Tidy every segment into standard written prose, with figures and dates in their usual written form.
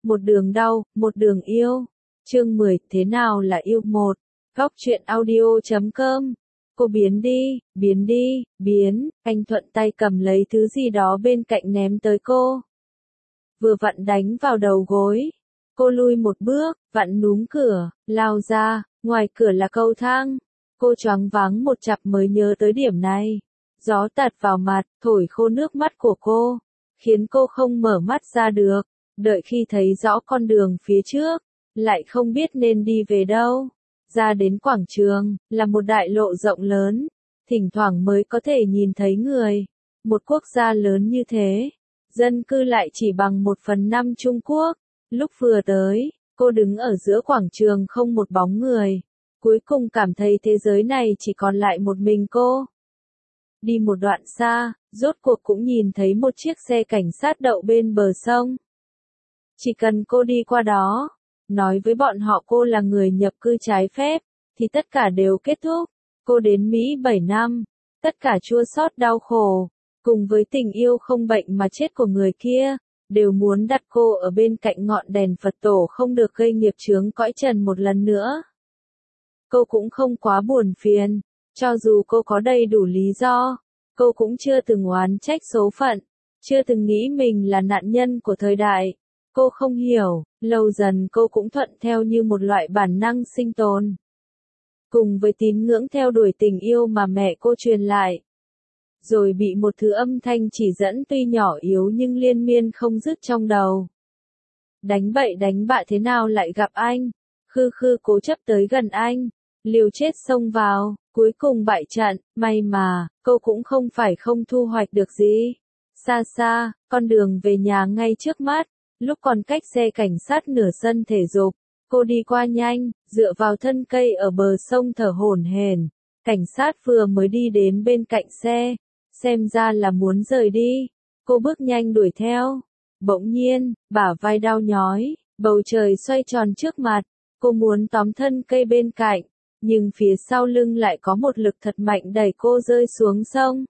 Một đường đau, một đường yêu. Chương 10, thế nào là yêu một? Góc truyện audio.com. Cô biến đi, biến đi, biến. Anh thuận tay cầm lấy thứ gì đó bên cạnh ném tới cô. Vừa vặn đánh vào đầu gối. Cô lui một bước, vặn núm cửa, lao ra, ngoài cửa là cầu thang. Cô choáng váng một chặp mới nhớ tới điểm này. Gió tạt vào mặt, thổi khô nước mắt của cô, khiến cô không mở mắt ra được. Đợi khi thấy rõ con đường phía trước, lại không biết nên đi về đâu. Ra đến quảng trường, là một đại lộ rộng lớn, thỉnh thoảng mới có thể nhìn thấy người. Một quốc gia lớn như thế, dân cư lại chỉ bằng 1/5 Trung Quốc. Lúc vừa tới, cô đứng ở giữa quảng trường không một bóng người. Cuối cùng cảm thấy thế giới này chỉ còn lại một mình cô. Đi một đoạn xa, rốt cuộc cũng nhìn thấy một chiếc xe cảnh sát đậu bên bờ sông. Chỉ cần cô đi qua đó, nói với bọn họ cô là người nhập cư trái phép, thì tất cả đều kết thúc. Cô đến Mỹ 7 năm, tất cả chua xót đau khổ, cùng với tình yêu không bệnh mà chết của người kia, đều muốn đặt cô ở bên cạnh ngọn đèn Phật tổ không được gây nghiệp chướng cõi trần một lần nữa. Cô cũng không quá buồn phiền, cho dù cô có đầy đủ lý do, cô cũng chưa từng oán trách số phận, chưa từng nghĩ mình là nạn nhân của thời đại. Cô không hiểu, lâu dần cô cũng thuận theo như một loại bản năng sinh tồn. Cùng với tín ngưỡng theo đuổi tình yêu mà mẹ cô truyền lại. Rồi bị một thứ âm thanh chỉ dẫn tuy nhỏ yếu nhưng liên miên không dứt trong đầu. Đánh bậy đánh bạ thế nào lại gặp anh? Khư khư cố chấp tới gần anh, liều chết xông vào, cuối cùng bại trận, may mà, cô cũng không phải không thu hoạch được gì. Xa xa, con đường về nhà ngay trước mắt. Lúc còn cách xe cảnh sát nửa sân thể dục, cô đi qua nhanh, dựa vào thân cây ở bờ sông thở hổn hển. Cảnh sát vừa mới đi đến bên cạnh xe, xem ra là muốn rời đi. Cô bước nhanh đuổi theo. Bỗng nhiên, bả vai đau nhói, bầu trời xoay tròn trước mặt. Cô muốn tóm thân cây bên cạnh, nhưng phía sau lưng lại có một lực thật mạnh đẩy cô rơi xuống sông.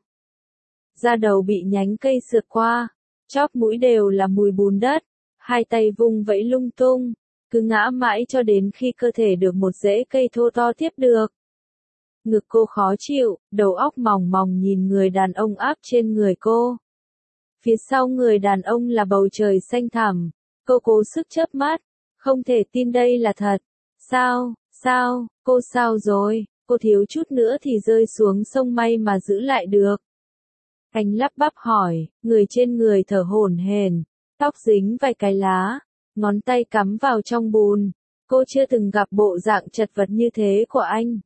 Da đầu bị nhánh cây sượt qua, chóp mũi đều là mùi bùn đất. Hai tay vung vẫy lung tung, cứ ngã mãi cho đến khi cơ thể được một rễ cây thô to tiếp được. Ngực cô khó chịu, đầu óc mòng mòng nhìn người đàn ông áp trên người cô. Phía sau người đàn ông là bầu trời xanh thẳm, cô cố sức chớp mắt, không thể tin đây là thật. Sao, cô sao rồi, cô thiếu chút nữa thì rơi xuống sông may mà giữ lại được. Anh lắp bắp hỏi, người trên người thở hổn hển. Tóc dính vài cái lá, ngón tay cắm vào trong bùn. Cô chưa từng gặp bộ dạng chật vật như thế của anh.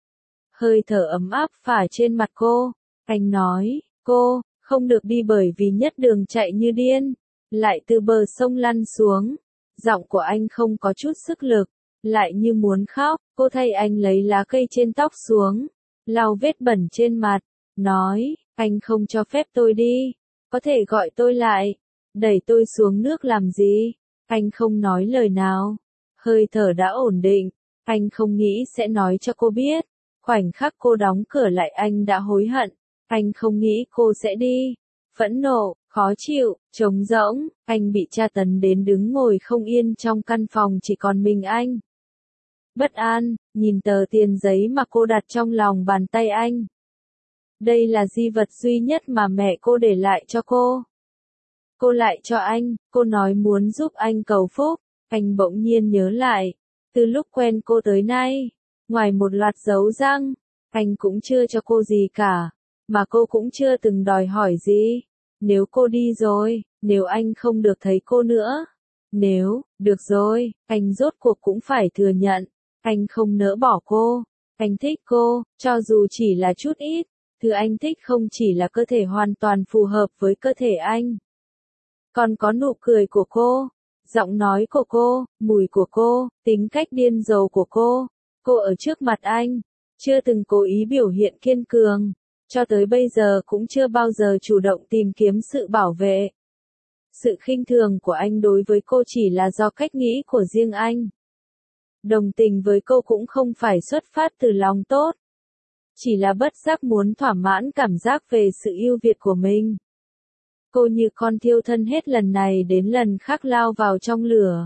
Hơi thở ấm áp phả trên mặt cô. Anh nói, cô, không được đi bởi vì nhất đường chạy như điên. Lại từ bờ sông lăn xuống. Giọng của anh không có chút sức lực, lại như muốn khóc. Cô thay anh lấy lá cây trên tóc xuống, lau vết bẩn trên mặt. Nói, anh không cho phép tôi đi. Có thể gọi tôi lại. Đẩy tôi xuống nước làm gì? Anh không nói lời nào. Hơi thở đã ổn định. Anh không nghĩ sẽ nói cho cô biết. Khoảnh khắc cô đóng cửa lại anh đã hối hận. Anh không nghĩ cô sẽ đi. Phẫn nộ, khó chịu, trống rỗng. Anh bị tra tấn đến đứng ngồi không yên trong căn phòng chỉ còn mình anh. Bất an, nhìn tờ tiền giấy mà cô đặt trong lòng bàn tay anh. Đây là di vật duy nhất mà mẹ cô để lại cho cô. Cô lại cho anh, cô nói muốn giúp anh cầu phúc. Anh bỗng nhiên nhớ lại, từ lúc quen cô tới nay, ngoài một loạt dấu răng, anh cũng chưa cho cô gì cả, mà cô cũng chưa từng đòi hỏi gì. Nếu cô đi rồi, nếu anh không được thấy cô nữa, được rồi, anh rốt cuộc cũng phải thừa nhận, anh không nỡ bỏ cô, anh thích cô, cho dù chỉ là chút ít, thứ anh thích không chỉ là cơ thể hoàn toàn phù hợp với cơ thể anh. Còn có nụ cười của cô, giọng nói của cô, mùi của cô, tính cách điên rồ của cô ở trước mặt anh, chưa từng cố ý biểu hiện kiên cường, cho tới bây giờ cũng chưa bao giờ chủ động tìm kiếm sự bảo vệ. Sự khinh thường của anh đối với cô chỉ là do cách nghĩ của riêng anh. Đồng tình với cô cũng không phải xuất phát từ lòng tốt, chỉ là bất giác muốn thỏa mãn cảm giác về sự ưu việt của mình. Cô như con thiêu thân hết lần này đến lần khác lao vào trong lửa.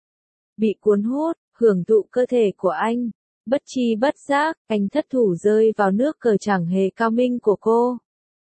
Bị cuốn hút, hưởng thụ cơ thể của anh. Bất chi bất giác, anh thất thủ rơi vào nước cờ chẳng hề cao minh của cô.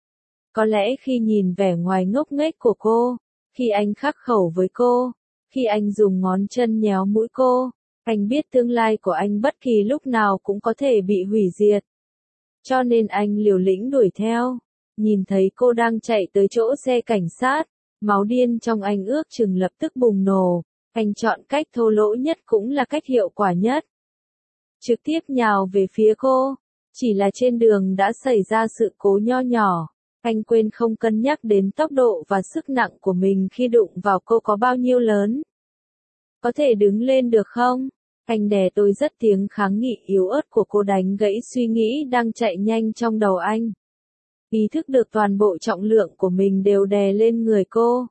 Có lẽ khi nhìn vẻ ngoài ngốc nghếch của cô, khi anh khắc khẩu với cô, khi anh dùng ngón chân nhéo mũi cô, anh biết tương lai của anh bất kỳ lúc nào cũng có thể bị hủy diệt. Cho nên anh liều lĩnh đuổi theo. Nhìn thấy cô đang chạy tới chỗ xe cảnh sát, máu điên trong anh ước chừng lập tức bùng nổ. Anh chọn cách thô lỗ nhất cũng là cách hiệu quả nhất. Trực tiếp nhào về phía cô. Chỉ là trên đường đã xảy ra sự cố nho nhỏ. Anh quên không cân nhắc đến tốc độ và sức nặng của mình khi đụng vào cô có bao nhiêu lớn. Có thể đứng lên được không? Anh đè tôi rất tiếng kháng nghị yếu ớt của cô đánh gãy suy nghĩ đang chạy nhanh trong đầu anh. Ý thức được toàn bộ trọng lượng của mình đều đè lên người cô.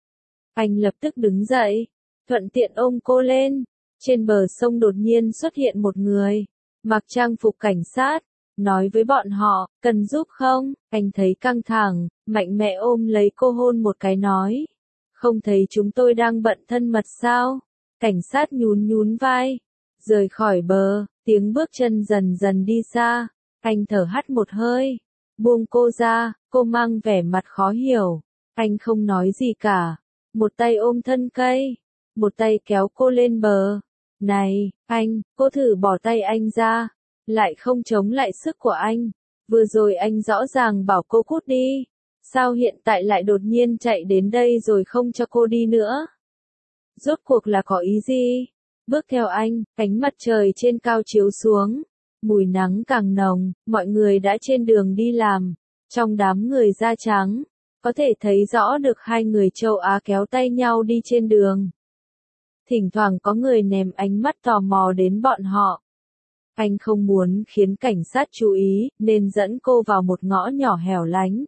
Anh lập tức đứng dậy, thuận tiện ôm cô lên. Trên bờ sông đột nhiên xuất hiện một người, mặc trang phục cảnh sát, nói với bọn họ, cần giúp không? Anh thấy căng thẳng, mạnh mẽ ôm lấy cô hôn một cái nói. Không thấy chúng tôi đang bận thân mật sao? Cảnh sát nhún nhún vai, rời khỏi bờ, tiếng bước chân dần dần đi xa. Anh thở hắt một hơi, buông cô ra, cô mang vẻ mặt khó hiểu. Anh không nói gì cả, một tay ôm thân cây, một tay kéo cô lên bờ. Này, anh, cô thử bỏ tay anh ra, lại không chống lại sức của anh. Vừa rồi anh rõ ràng bảo cô cút đi, sao hiện tại lại đột nhiên chạy đến đây rồi không cho cô đi nữa? Rốt cuộc là có ý gì? Bước theo anh, ánh mặt trời trên cao chiếu xuống, mùi nắng càng nồng, mọi người đã trên đường đi làm. Trong đám người da trắng, có thể thấy rõ được hai người châu Á kéo tay nhau đi trên đường. Thỉnh thoảng có người ném ánh mắt tò mò đến bọn họ. Anh không muốn khiến cảnh sát chú ý, nên dẫn cô vào một ngõ nhỏ hẻo lánh.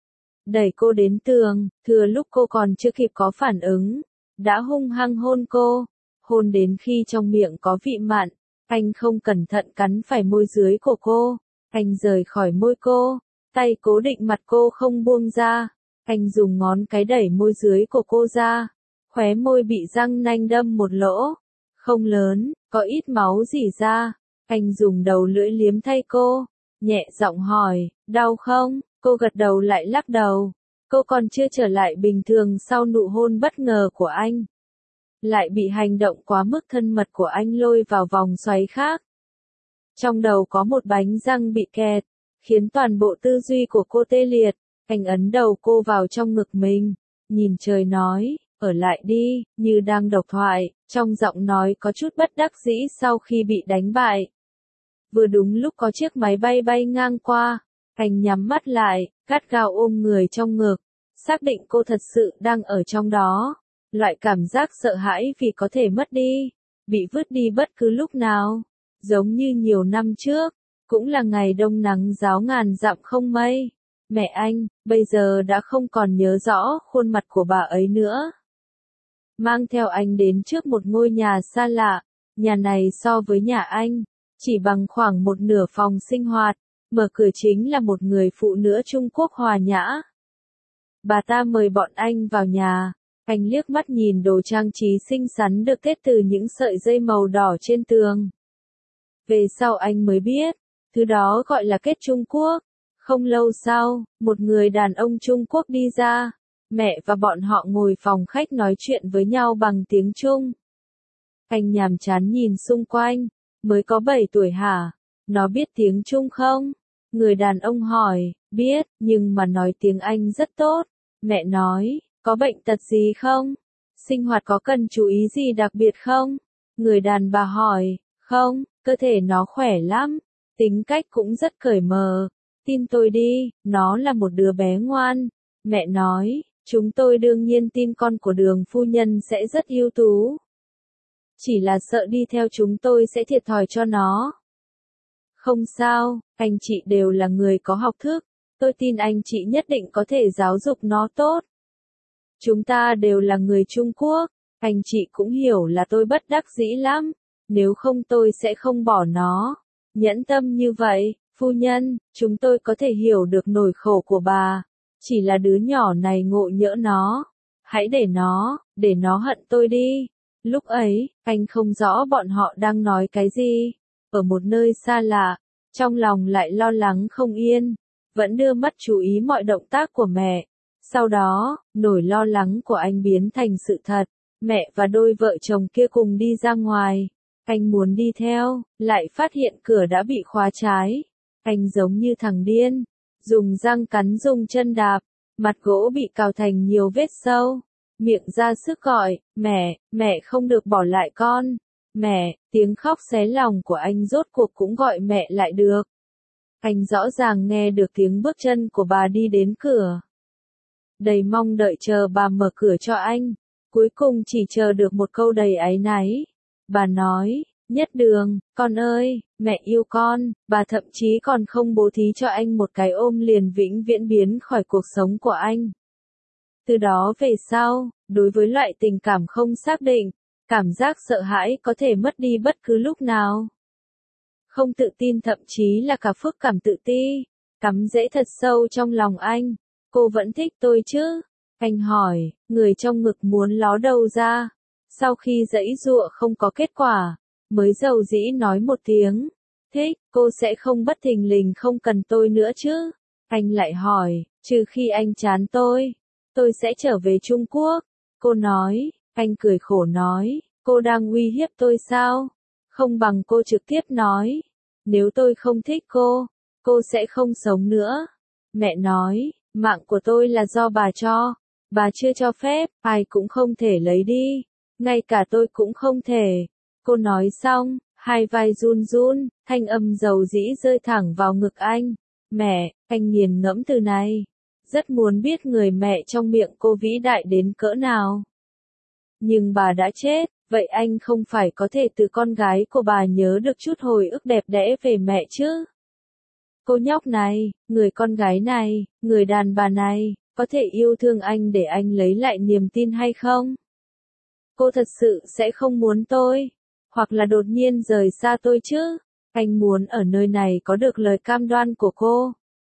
Đẩy cô đến tường, thừa lúc cô còn chưa kịp có phản ứng, đã hung hăng hôn cô. Hôn đến khi trong miệng có vị mặn, anh không cẩn thận cắn phải môi dưới của cô. Anh rời khỏi môi cô, tay cố định mặt cô không buông ra. Anh dùng ngón cái đẩy môi dưới của cô ra. Khóe môi bị răng nanh đâm một lỗ. Không lớn, có ít máu rỉ ra. Anh dùng đầu lưỡi liếm thay cô. Nhẹ giọng hỏi, đau không? Cô gật đầu lại lắc đầu. Cô còn chưa trở lại bình thường sau nụ hôn bất ngờ của anh. Lại bị hành động quá mức thân mật của anh lôi vào vòng xoáy khác. Trong đầu có một bánh răng bị kẹt, khiến toàn bộ tư duy của cô tê liệt. Anh ấn đầu cô vào trong ngực mình, nhìn trời nói, ở lại đi, như đang độc thoại, trong giọng nói có chút bất đắc dĩ sau khi bị đánh bại. Vừa đúng lúc có chiếc máy bay bay ngang qua, anh nhắm mắt lại, gắt gao ôm người trong ngực, xác định cô thật sự đang ở trong đó. Loại cảm giác sợ hãi vì có thể mất đi, bị vứt đi bất cứ lúc nào, giống như nhiều năm trước, cũng là ngày đông nắng ráo ngàn dặm không mây. Mẹ anh, bây giờ đã không còn nhớ rõ khuôn mặt của bà ấy nữa. Mang theo anh đến trước một ngôi nhà xa lạ, nhà này so với nhà anh, chỉ bằng khoảng một nửa phòng sinh hoạt, mở cửa chính là một người phụ nữ Trung Quốc hòa nhã. Bà ta mời bọn anh vào nhà. Anh liếc mắt nhìn đồ trang trí xinh xắn được kết từ những sợi dây màu đỏ trên tường. Về sau anh mới biết, thứ đó gọi là kết Trung Quốc. Không lâu sau, một người đàn ông Trung Quốc đi ra. Mẹ và bọn họ ngồi phòng khách nói chuyện với nhau bằng tiếng Trung. Anh nhàm chán nhìn xung quanh, mới có 7 tuổi hả? Nó biết tiếng Trung không? Người đàn ông hỏi, biết, nhưng mà nói tiếng Anh rất tốt. Mẹ nói, có bệnh tật gì không? Sinh hoạt có cần chú ý gì đặc biệt không? Người đàn bà hỏi, không, cơ thể nó khỏe lắm, tính cách cũng rất cởi mở. Tin tôi đi, nó là một đứa bé ngoan. Mẹ nói, chúng tôi đương nhiên tin con của Đường phu nhân sẽ rất ưu tú. Chỉ là sợ đi theo chúng tôi sẽ thiệt thòi cho nó. Không sao, anh chị đều là người có học thức, tôi tin anh chị nhất định có thể giáo dục nó tốt. Chúng ta đều là người Trung Quốc, anh chị cũng hiểu là tôi bất đắc dĩ lắm, nếu không tôi sẽ không bỏ nó. Nhẫn tâm như vậy, phu nhân, chúng tôi có thể hiểu được nỗi khổ của bà. Chỉ là đứa nhỏ này ngộ nhỡ nó. Hãy để nó hận tôi đi. Lúc ấy, anh không rõ bọn họ đang nói cái gì. Ở một nơi xa lạ, trong lòng lại lo lắng không yên, vẫn đưa mắt chú ý mọi động tác của mẹ. Sau đó, nỗi lo lắng của anh biến thành sự thật. Mẹ và đôi vợ chồng kia cùng đi ra ngoài. Anh muốn đi theo, lại phát hiện cửa đã bị khóa trái. Anh giống như thằng điên, dùng răng cắn dùng chân đạp, mặt gỗ bị cào thành nhiều vết sâu. Miệng ra sức gọi, mẹ không được bỏ lại con. Mẹ, tiếng khóc xé lòng của anh rốt cuộc cũng gọi mẹ lại được. Anh rõ ràng nghe được tiếng bước chân của bà đi đến cửa. Đầy mong đợi chờ bà mở cửa cho anh. Cuối cùng chỉ chờ được một câu đầy áy náy. Bà nói, Nhất Đường, con ơi, mẹ yêu con. Bà thậm chí còn không bố thí cho anh một cái ôm liền vĩnh viễn biến khỏi cuộc sống của anh. Từ đó về sau, đối với loại tình cảm không xác định, cảm giác sợ hãi có thể mất đi bất cứ lúc nào. Không tự tin thậm chí là cả phức cảm tự ti, cắm rễ thật sâu trong lòng anh. Cô vẫn thích tôi chứ? Anh hỏi, người trong ngực muốn ló đầu ra. Sau khi giãy giụa không có kết quả, mới dầu dĩ nói một tiếng. Thích, cô sẽ không bất thình lình không cần tôi nữa chứ? Anh lại hỏi, trừ khi anh chán tôi sẽ trở về Trung Quốc. Cô nói, anh cười khổ nói, cô đang uy hiếp tôi sao? Không bằng cô trực tiếp nói, nếu tôi không thích cô sẽ không sống nữa. Mẹ nói, mạng của tôi là do bà cho, bà chưa cho phép, ai cũng không thể lấy đi, ngay cả tôi cũng không thể. Cô nói xong, hai vai run run, thanh âm dầu dĩ rơi thẳng vào ngực anh. Mẹ, anh nghiền ngẫm từ này. Rất muốn biết người mẹ trong miệng cô vĩ đại đến cỡ nào. Nhưng bà đã chết, vậy anh không phải có thể từ con gái của bà nhớ được chút hồi ức đẹp đẽ về mẹ chứ? Cô nhóc này, người con gái này, người đàn bà này, có thể yêu thương anh để anh lấy lại niềm tin hay không? Cô thật sự sẽ không muốn tôi, hoặc là đột nhiên rời xa tôi chứ? Anh muốn ở nơi này có được lời cam đoan của cô.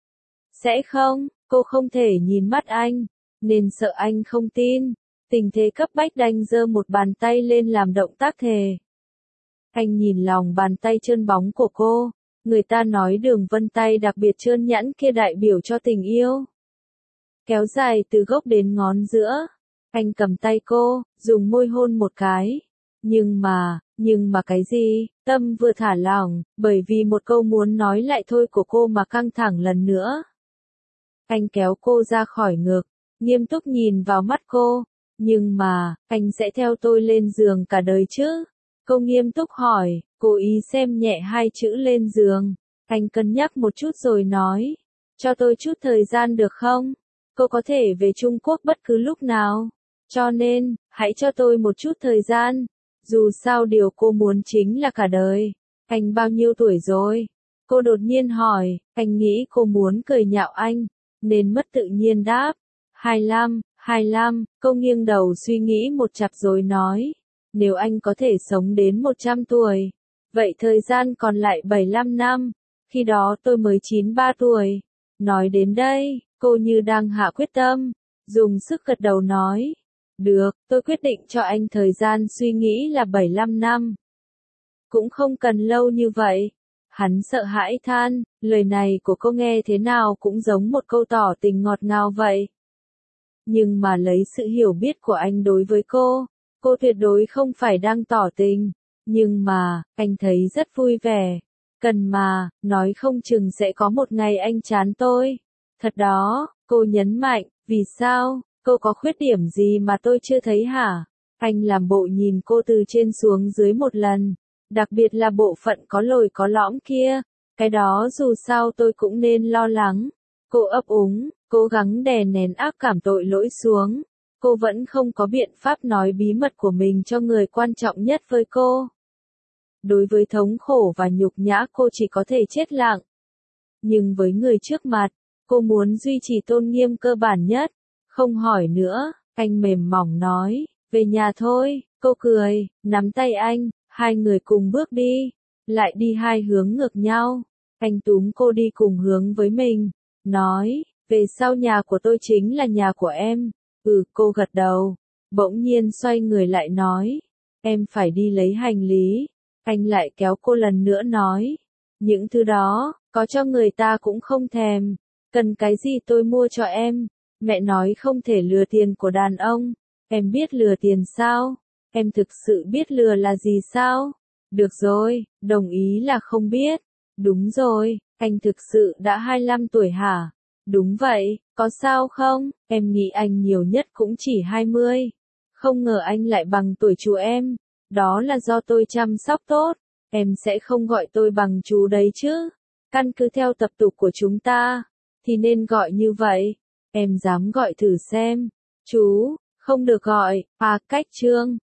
Sẽ không, cô không thể nhìn mắt anh, nên sợ anh không tin. Tình thế cấp bách đành giơ một bàn tay lên làm động tác thề. Anh nhìn lòng bàn tay trơn bóng của cô, người ta nói đường vân tay đặc biệt trơn nhẵn kia đại biểu cho tình yêu. Kéo dài từ gốc đến ngón giữa, anh cầm tay cô, dùng môi hôn một cái. Nhưng mà cái gì? Tâm vừa thả lỏng, bởi vì một câu muốn nói lại thôi của cô mà căng thẳng lần nữa. Anh kéo cô ra khỏi ngực, nghiêm túc nhìn vào mắt cô. Nhưng mà, anh sẽ theo tôi lên giường cả đời chứ? Cô nghiêm túc hỏi, cố ý xem nhẹ hai chữ lên giường. Anh cân nhắc một chút rồi nói, cho tôi chút thời gian được không? Cô có thể về Trung Quốc bất cứ lúc nào. Cho nên, hãy cho tôi một chút thời gian. Dù sao điều cô muốn chính là cả đời. Anh bao nhiêu tuổi rồi? Cô đột nhiên hỏi, anh nghĩ cô muốn cười nhạo anh, nên mất tự nhiên đáp. 25, cô nghiêng đầu suy nghĩ một chặp rồi nói, nếu anh có thể sống đến 100 tuổi, vậy thời gian còn lại 75 năm, khi đó tôi mới 93 tuổi. Nói đến đây, cô như đang hạ quyết tâm, dùng sức gật đầu nói, được, tôi quyết định cho anh thời gian suy nghĩ là 75 năm. Cũng không cần lâu như vậy. Hắn sợ hãi than, lời này của cô nghe thế nào cũng giống một câu tỏ tình ngọt ngào vậy. Nhưng mà lấy sự hiểu biết của anh đối với cô tuyệt đối không phải đang tỏ tình. Nhưng mà, anh thấy rất vui vẻ. Cần mà, nói không chừng sẽ có một ngày anh chán tôi. Thật đó, cô nhấn mạnh, vì sao, cô có khuyết điểm gì mà tôi chưa thấy hả? Anh làm bộ nhìn cô từ trên xuống dưới một lần. Đặc biệt là bộ phận có lồi có lõm kia. Cái đó dù sao tôi cũng nên lo lắng. Cô ấp úng, cố gắng đè nén ác cảm tội lỗi xuống. Cô vẫn không có biện pháp nói bí mật của mình cho người quan trọng nhất với cô. Đối với thống khổ và nhục nhã cô chỉ có thể chết lặng. Nhưng với người trước mặt, cô muốn duy trì tôn nghiêm cơ bản nhất. Không hỏi nữa, anh mềm mỏng nói, về nhà thôi. Cô cười, nắm tay anh, hai người cùng bước đi. Lại đi hai hướng ngược nhau. Anh túm cô đi cùng hướng với mình. Nói, Về sau nhà của tôi chính là nhà của em. Cô gật đầu. Bỗng nhiên xoay người lại nói. Em phải đi lấy hành lý. Anh lại kéo cô lần nữa nói. Những thứ đó, có cho người ta cũng không thèm. Cần cái gì tôi mua cho em. Mẹ nói không thể lừa tiền của đàn ông. Em biết lừa tiền sao? Em thực sự biết lừa là gì sao? Được rồi, đồng ý là không biết. Đúng rồi, anh thực sự đã 25 tuổi hả? Đúng vậy, có sao không? Em nghĩ anh nhiều nhất cũng chỉ 20. Không ngờ anh lại bằng tuổi chú em. Đó là do tôi chăm sóc tốt. Em sẽ không gọi tôi bằng chú đấy chứ. Căn cứ theo tập tục của chúng ta, thì nên gọi như vậy. Em dám gọi thử xem. Chú, không được gọi, cách Trương.